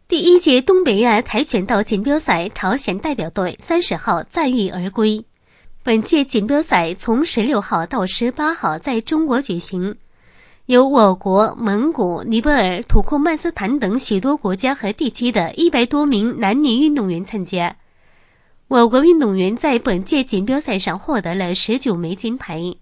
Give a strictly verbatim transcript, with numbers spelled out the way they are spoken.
第一届东北亚跆拳道锦标赛朝鲜代表队三十号载誉而归。本届锦标赛从十六号到十八号在中国举行，由我国、蒙古、尼泊尔、土库曼斯坦等许多国家和地区的一百多名男女运动员参加。我国运动员在本届锦标赛上获得了十九枚金牌。